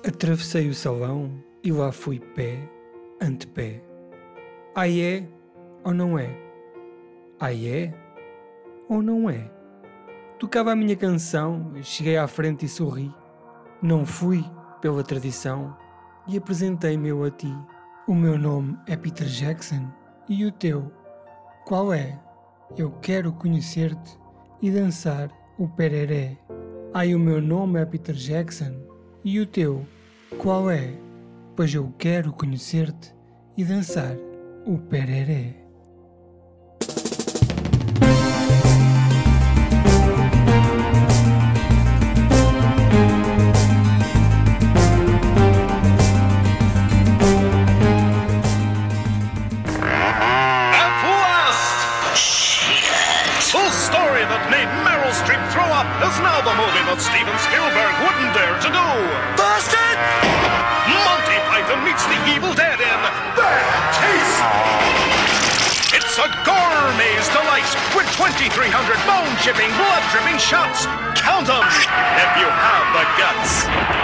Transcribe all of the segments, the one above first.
Atravessei o salão e lá fui pé ante pé. Ai é ou não é? Ai é ou não é? Tocava a minha canção e cheguei à frente e sorri. Não fui pela tradição e apresentei-me eu a ti. O meu nome é Peter Jackson e o teu? Qual é? Eu quero conhecer-te e dançar o pereré. Ai, o meu nome é Peter Jackson e o teu? Qual é? Pois eu quero conhecer-te e dançar o pereré. Is now the movie that Steven Spielberg wouldn't dare to do. Busted! Monty Python meets the Evil Dead in Bad Taste. It's a gourmet's delight with 2,300 bone-chipping, blood-dripping shots. Count them if you have the guts.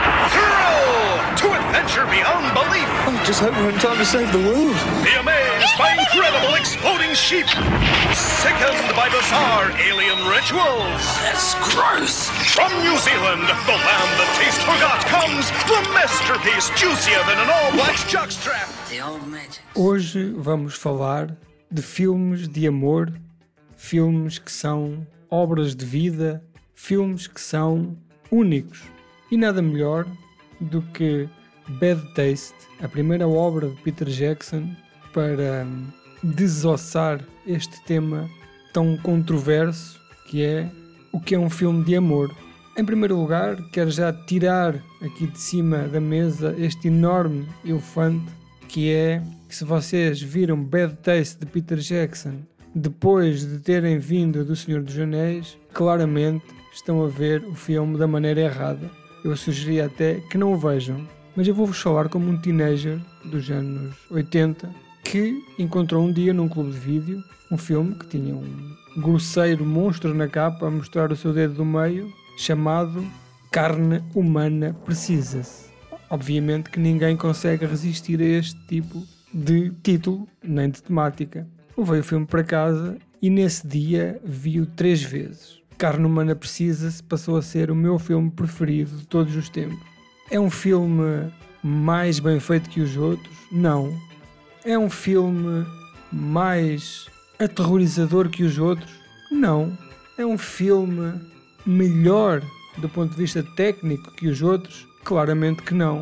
Thrill to adventure beyond belief. I just hope we're in time to save the world. Be amazed by incredible exploding sheep. Sickened by bizarre alien rituals. That's gross. From New Zealand, the land that taste forgot, comes the masterpiece juicier than an all-black jockstrap. The old magic. Hoje vamos falar de filmes de amor, filmes que são obras de vida, filmes que são únicos. E nada melhor do que Bad Taste, a primeira obra de Peter Jackson, para desossar este tema tão controverso que é o que é um filme de amor. Em primeiro lugar, quero já tirar aqui de cima da mesa este enorme elefante que é que se vocês viram Bad Taste de Peter Jackson depois de terem vindo do Senhor dos Anéis, claramente estão a ver o filme da maneira errada. Eu sugeria até que não o vejam. Mas eu vou-vos falar como um teenager dos anos 80 que encontrou um dia num clube de vídeo um filme que tinha um grosseiro monstro na capa a mostrar o seu dedo do meio, chamado Carne Humana Precisa-se. Obviamente que ninguém consegue resistir a este tipo de título, nem de temática. Levei o filme para casa e nesse dia vi-o 3 vezes. Carne Humana Precisa-se passou a ser o meu filme preferido de todos os tempos. É um filme mais bem feito que os outros? Não. É um filme mais aterrorizador que os outros? Não. É um filme melhor do ponto de vista técnico que os outros? Claramente que não.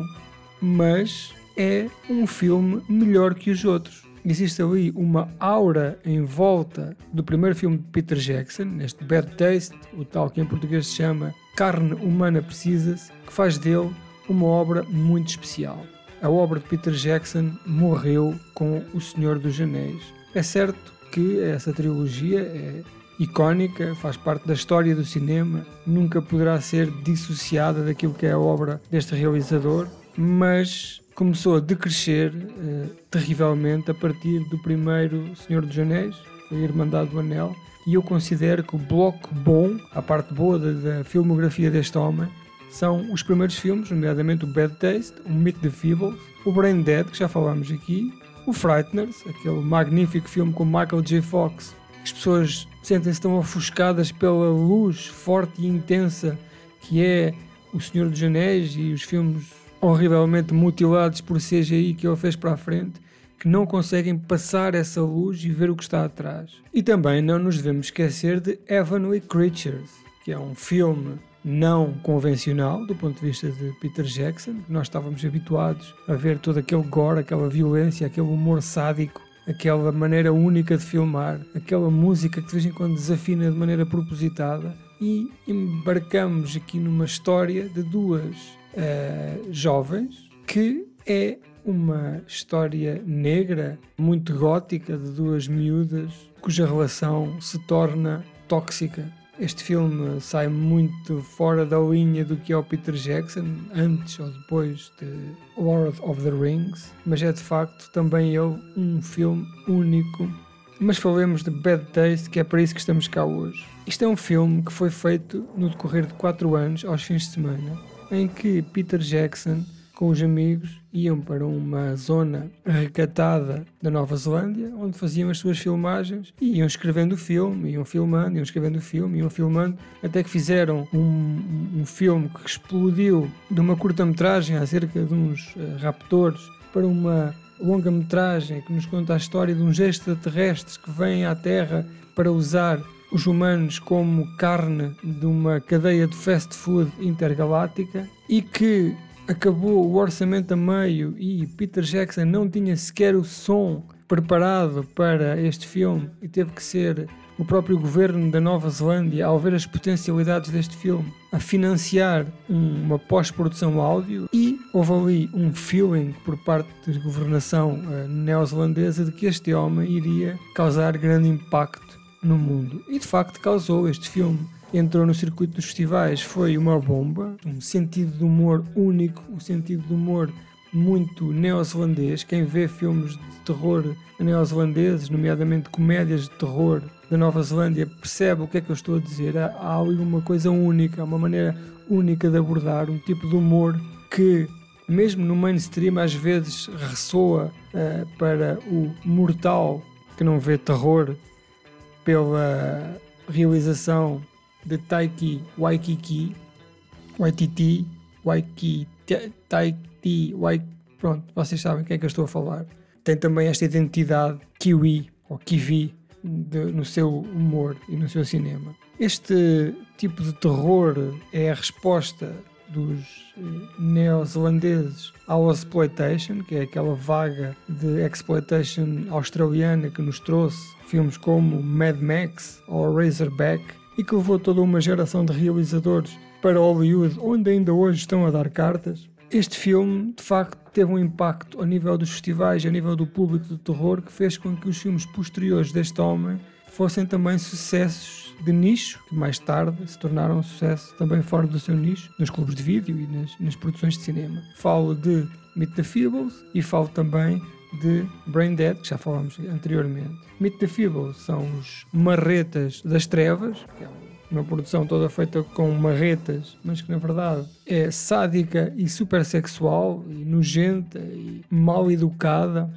Mas é um filme melhor que os outros. Existe ali uma aura em volta do primeiro filme de Peter Jackson, neste Bad Taste, o tal que em português se chama Carne Humana Precisa-se, que faz dele uma obra muito especial. A obra de Peter Jackson morreu com O Senhor dos Anéis. É certo que essa trilogia é icónica, faz parte da história do cinema, nunca poderá ser dissociada daquilo que é a obra deste realizador, mas começou a decrescer terrivelmente a partir do primeiro Senhor dos Anéis, a Irmandade do Anel, e eu considero que o bloco bom, a parte boa da filmografia deste homem, são os primeiros filmes, nomeadamente o Bad Taste, o Meet the Feebles, o Brain Dead, que já falámos aqui, o Frighteners, aquele magnífico filme com Michael J. Fox. As pessoas sentem-se tão ofuscadas pela luz forte e intensa que é o Senhor dos Anéis e os filmes horrivelmente mutilados por CGI que ele fez para a frente, que não conseguem passar essa luz e ver o que está atrás. E também não nos devemos esquecer de Heavenly Creatures, que é um filme não convencional do ponto de vista de Peter Jackson. Nós estávamos habituados a ver todo aquele gore, aquela violência, aquele humor sádico, aquela maneira única de filmar, aquela música que de vez em quando desafina de maneira propositada, e embarcamos aqui numa história de duas jovens, que é uma história negra, muito gótica, de duas miúdas cuja relação se torna tóxica. Este filme sai muito fora da linha do que é o Peter Jackson, antes ou depois de Lord of the Rings, mas é de facto também ele um filme único. Mas falemos de Bad Taste, que é para isso que estamos cá hoje. Isto é um filme que foi feito no decorrer de 4 anos, aos fins de semana, em que Peter Jackson com os amigos, iam para uma zona recatada da Nova Zelândia, onde faziam as suas filmagens e iam escrevendo o filme, iam filmando, iam escrevendo o filme, iam filmando, até que fizeram um filme que explodiu de uma curta-metragem acerca de uns raptores para uma longa-metragem que nos conta a história de uns extraterrestres que vêm à Terra para usar os humanos como carne de uma cadeia de fast food intergaláctica e que acabou o orçamento a meio e Peter Jackson não tinha sequer o som preparado para este filme e teve que ser o próprio governo da Nova Zelândia, ao ver as potencialidades deste filme, a financiar uma pós-produção áudio, e houve ali um feeling por parte da governação neozelandesa de que este homem iria causar grande impacto no mundo. E de facto causou. Este filme entrou no circuito dos festivais, foi uma bomba, um sentido de humor único, um sentido de humor muito neozelandês. Quem vê filmes de terror neozelandeses, nomeadamente comédias de terror da Nova Zelândia, percebe o que é que eu estou a dizer. Há ali uma coisa única, uma maneira única de abordar um tipo de humor que, mesmo no mainstream, às vezes ressoa para o mortal que não vê terror, pela realização de Taiki Waititi, pronto, vocês sabem quem é que eu estou a falar. Tem também esta identidade kiwi ou kiwi no seu humor e no seu cinema. Este tipo de terror é a resposta dos neozelandeses ao exploitation, que é aquela vaga de exploitation australiana que nos trouxe filmes como Mad Max ou Razorback e que levou toda uma geração de realizadores para Hollywood, onde ainda hoje estão a dar cartas. Este filme, de facto, teve um impacto a nível dos festivais, a nível do público do terror, que fez com que os filmes posteriores deste homem fossem também sucessos de nicho, que mais tarde se tornaram um sucesso também fora do seu nicho, nos clubes de vídeo e nas produções de cinema. Falo de Meet the Feebles e falo também de Brain Dead, que já falámos anteriormente. Meet the Feebles são os marretas das trevas, que é uma produção toda feita com marretas, mas que na verdade é sádica e super sexual e nojenta e mal educada,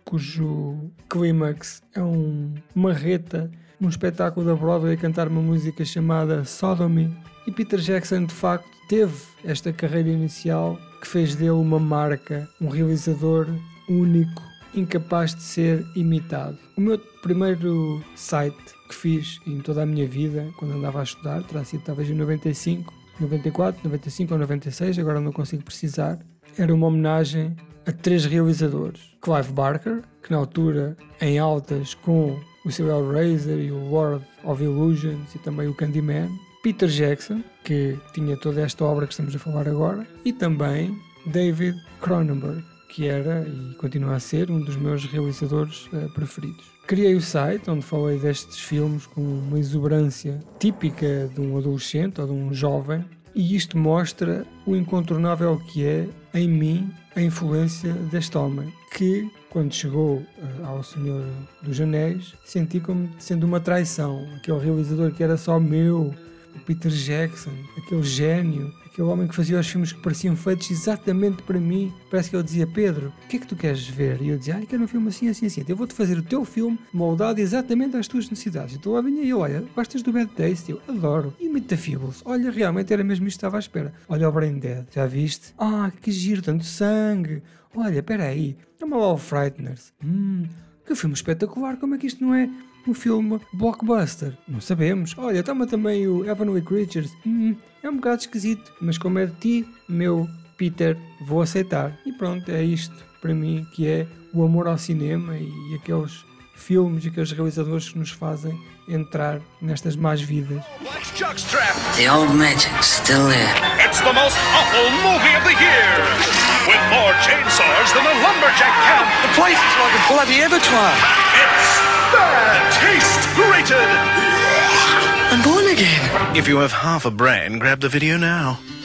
cujo clímax é um marreta num espetáculo da Broadway a cantar uma música chamada Sodomy. E Peter Jackson de facto teve esta carreira inicial que fez dele uma marca, um realizador único, incapaz de ser imitado. O meu primeiro site que fiz em toda a minha vida, quando andava a estudar, terá sido talvez em 95, 94, 95 ou 96, agora não consigo precisar, era uma homenagem a 3 realizadores. Clive Barker, que na altura em altas com o seu Hellraiser e o Lord of Illusions e também o Candyman. Peter Jackson, que tinha toda esta obra que estamos a falar agora, e também David Cronenberg, que era e continua a ser um dos meus realizadores preferidos. Criei o site onde falei destes filmes com uma exuberância típica de um adolescente ou de um jovem, e isto mostra o incontornável que é, em mim, a influência deste homem, que, quando chegou ao Senhor dos Anéis, senti como sendo uma traição. Aquele realizador que era só meu, o Peter Jackson, aquele gênio, aquele homem que fazia os filmes que pareciam feitos exatamente para mim. Parece que ele dizia: Pedro, o que é que tu queres ver? E eu dizia: quero um filme assim, assim, assim. Eu vou-te fazer o teu filme moldado exatamente às tuas necessidades. Então lá vinha eu: olha, gostas do Bad Taste? Eu adoro. E Meet the Feebles? Olha, realmente era mesmo isto que estava à espera. Olha o Brain Dead, já viste? Que giro, tanto sangue. Olha, espera aí, toma lá o Frighteners. Que filme espetacular, como é que isto não é um filme blockbuster? Não sabemos. Olha, toma também o Heavenly Creatures. É um bocado esquisito, mas como é de ti, meu Peter, vou aceitar. E pronto, é isto para mim que é o amor ao cinema e aqueles filmes e aqueles realizadores que nos fazem entrar nestas más vidas. The old magic's still there. It's the most awful movie of the year, with more chainsaws than a lumberjack camp. The place is like a bloody abattoir. It's Bad Taste, rated. I'm born again. If you have half a brain, grab the video now.